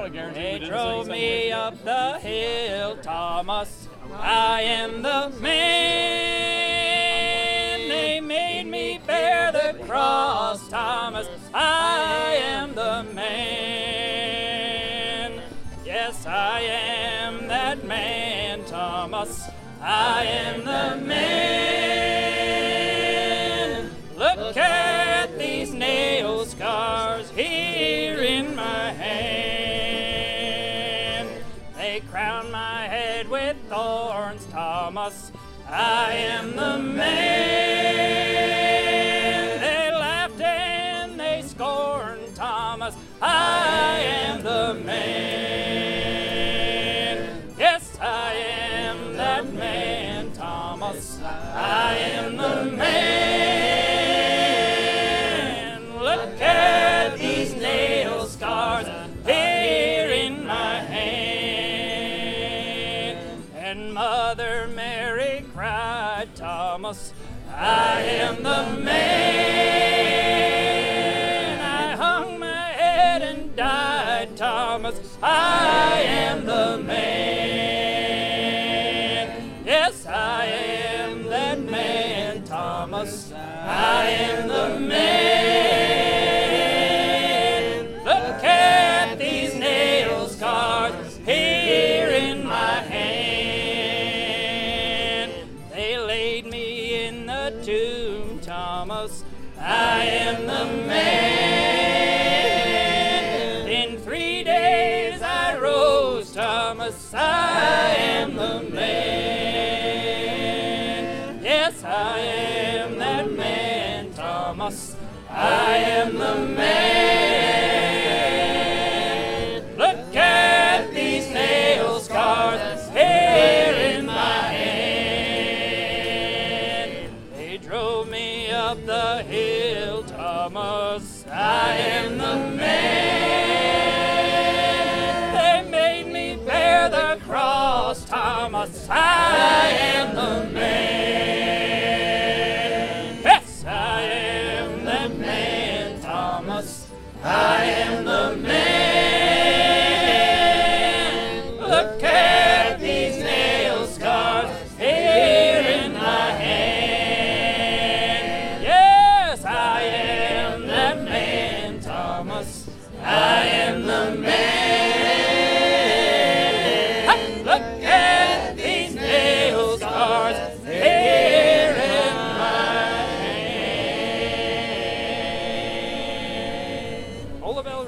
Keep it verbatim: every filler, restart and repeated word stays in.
I guarantee we They didn't drove sing me somewhere. up the hill, Thomas. I am the man. They made me bear the cross, Thomas. I am the man. Yes, I am that man, Thomas. I am the man. Look at these nail scars here in my hand. They crown my head with thorns, Thomas. I am the man. They laughed and they scorned, Thomas. I am the man. Yes, I am that man, Thomas. I am the man. Look at these nail scars here in my hand. And Mother Mary cried, Thomas, I am the man. I hung my head and died, Thomas. I am the man. Yes, I am that man, Thomas. I am the man. Look at these nail scars here in my hand. They laid me in the tomb, Thomas. I am the man. In three days I rose, Thomas. I am the man. Yes, I am that man, Thomas. I am the man.